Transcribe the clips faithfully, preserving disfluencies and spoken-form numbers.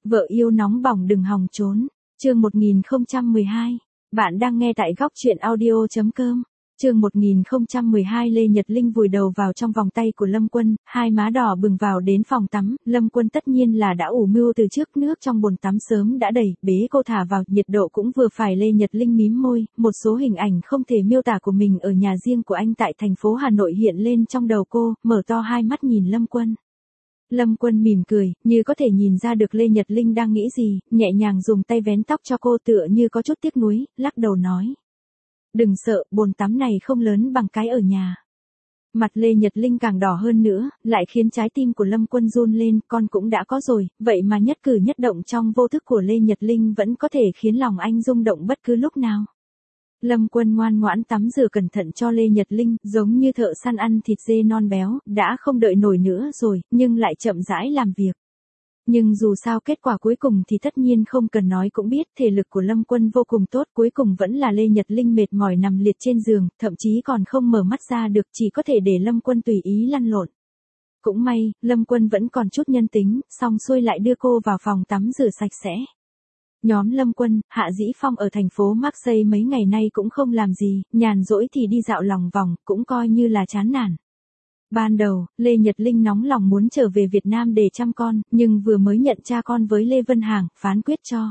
Vợ yêu nóng bỏng đừng hòng trốn. Chương một nghìn không trăm mười hai. Bạn đang nghe tại góc truyện audio chấm com. Chương một nghìn không trăm mười hai. Lê Nhật Linh vùi đầu vào trong vòng tay của Lâm Quân, hai má đỏ bừng vào đến phòng tắm. Lâm Quân tất nhiên là đã ủ mưu từ trước, nước trong bồn tắm sớm đã đầy, bế cô thả vào, nhiệt độ cũng vừa phải. Lê Nhật Linh mím môi, một số hình ảnh không thể miêu tả của mình ở nhà riêng của anh tại thành phố Hà Nội hiện lên trong đầu cô, mở to hai mắt nhìn Lâm Quân. Lâm Quân mỉm cười, như có thể nhìn ra được Lê Nhật Linh đang nghĩ gì, nhẹ nhàng dùng tay vén tóc cho cô, tựa như có chút tiếc nuối, lắc đầu nói. Đừng sợ, bồn tắm này không lớn bằng cái ở nhà. Mặt Lê Nhật Linh càng đỏ hơn nữa, lại khiến trái tim của Lâm Quân run lên, con cũng đã có rồi, vậy mà nhất cử nhất động trong vô thức của Lê Nhật Linh vẫn có thể khiến lòng anh rung động bất cứ lúc nào. Lâm Quân ngoan ngoãn tắm rửa cẩn thận cho Lê Nhật Linh, giống như thợ săn ăn thịt dê non béo, đã không đợi nổi nữa rồi, nhưng lại chậm rãi làm việc. Nhưng dù sao kết quả cuối cùng thì tất nhiên không cần nói cũng biết, thể lực của Lâm Quân vô cùng tốt, cuối cùng vẫn là Lê Nhật Linh mệt mỏi nằm liệt trên giường, thậm chí còn không mở mắt ra được, chỉ có thể để Lâm Quân tùy ý lăn lộn. Cũng may, Lâm Quân vẫn còn chút nhân tính, xong xuôi lại đưa cô vào phòng tắm rửa sạch sẽ. Nhóm Lâm Quân, Hạ Dĩ Phong ở thành phố Marseille mấy ngày nay cũng không làm gì, nhàn rỗi thì đi dạo lòng vòng, cũng coi như là chán nản. Ban đầu, Lê Nhật Linh nóng lòng muốn trở về Việt Nam để chăm con, nhưng vừa mới nhận cha con với Lê Vân Hằng, phán quyết cho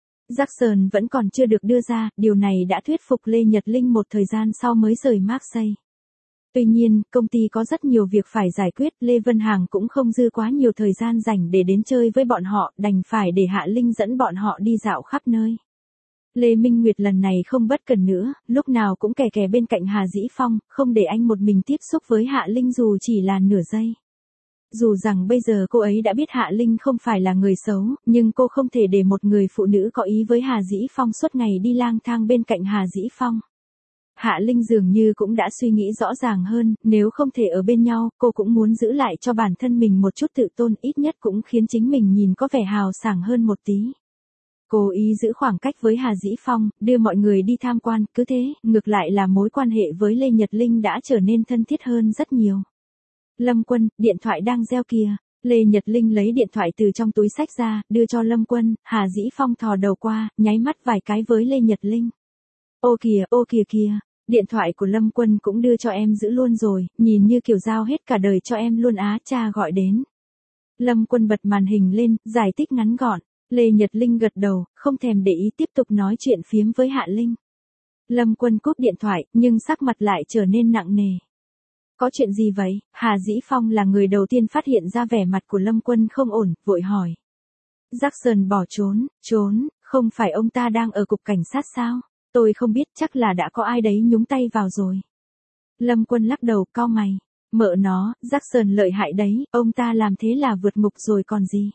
Jackson vẫn còn chưa được đưa ra, điều này đã thuyết phục Lê Nhật Linh một thời gian sau mới rời Marseille. Tuy nhiên, công ty có rất nhiều việc phải giải quyết, Lê Vân Hằng cũng không dư quá nhiều thời gian rảnh để đến chơi với bọn họ, đành phải để Hạ Linh dẫn bọn họ đi dạo khắp nơi. Lê Minh Nguyệt lần này không bất cần nữa, lúc nào cũng kè kè bên cạnh Hà Dĩ Phong, không để anh một mình tiếp xúc với Hạ Linh dù chỉ là nửa giây. Dù rằng bây giờ cô ấy đã biết Hạ Linh không phải là người xấu, nhưng cô không thể để một người phụ nữ có ý với Hà Dĩ Phong suốt ngày đi lang thang bên cạnh Hà Dĩ Phong. Hạ Linh dường như cũng đã suy nghĩ rõ ràng hơn, nếu không thể ở bên nhau, cô cũng muốn giữ lại cho bản thân mình một chút tự tôn, ít nhất cũng khiến chính mình nhìn có vẻ hào sảng hơn một tí. Cố ý giữ khoảng cách với Hà Dĩ Phong, đưa mọi người đi tham quan, cứ thế, ngược lại là mối quan hệ với Lê Nhật Linh đã trở nên thân thiết hơn rất nhiều. Lâm Quân, điện thoại đang reo kìa. Lê Nhật Linh lấy điện thoại từ trong túi xách ra, đưa cho Lâm Quân, Hà Dĩ Phong thò đầu qua, nháy mắt vài cái với Lê Nhật Linh. Ô kìa, ô kìa kìa, điện thoại của Lâm Quân cũng đưa cho em giữ luôn rồi, nhìn như kiểu giao hết cả đời cho em luôn á, cha gọi đến. Lâm Quân bật màn hình lên, giải thích ngắn gọn. Lê Nhật Linh gật đầu, không thèm để ý tiếp tục nói chuyện phiếm với Hạ Linh. Lâm Quân cúp điện thoại, nhưng sắc mặt lại trở nên nặng nề. Có chuyện gì vậy? Hà Dĩ Phong là người đầu tiên phát hiện ra vẻ mặt của Lâm Quân không ổn, vội hỏi. Jackson bỏ trốn, trốn, không phải ông ta đang ở cục cảnh sát sao? Tôi không biết, chắc là đã có ai đấy nhúng tay vào rồi. Lâm Quân lắc đầu, cau mày. Mợ nó, Jackson lợi hại đấy, ông ta làm thế là vượt ngục rồi còn gì.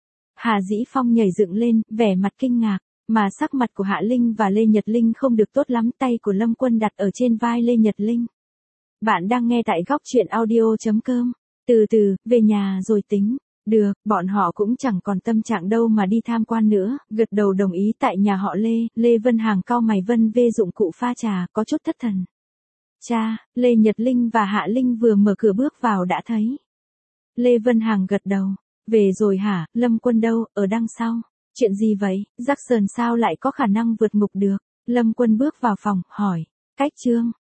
Hà Dĩ Phong nhảy dựng lên, vẻ mặt kinh ngạc, mà sắc mặt của Hạ Linh và Lê Nhật Linh không được tốt lắm, tay của Lâm Quân đặt ở trên vai Lê Nhật Linh. Bạn đang nghe tại góc truyện audio chấm com. Từ từ, về nhà rồi tính. Được, bọn họ cũng chẳng còn tâm trạng đâu mà đi tham quan nữa, gật đầu đồng ý. Tại nhà họ Lê, Lê Vân Hằng cau mày vân vê dụng cụ pha trà, có chút thất thần. Cha, Lê Nhật Linh và Hạ Linh vừa mở cửa bước vào đã thấy. Lê Vân Hằng gật đầu. Về rồi hả, Lâm Quân đâu, ở đằng sau. Chuyện gì vậy, Jackson sao lại có khả năng vượt ngục được? Lâm Quân bước vào phòng, hỏi. Cách chương.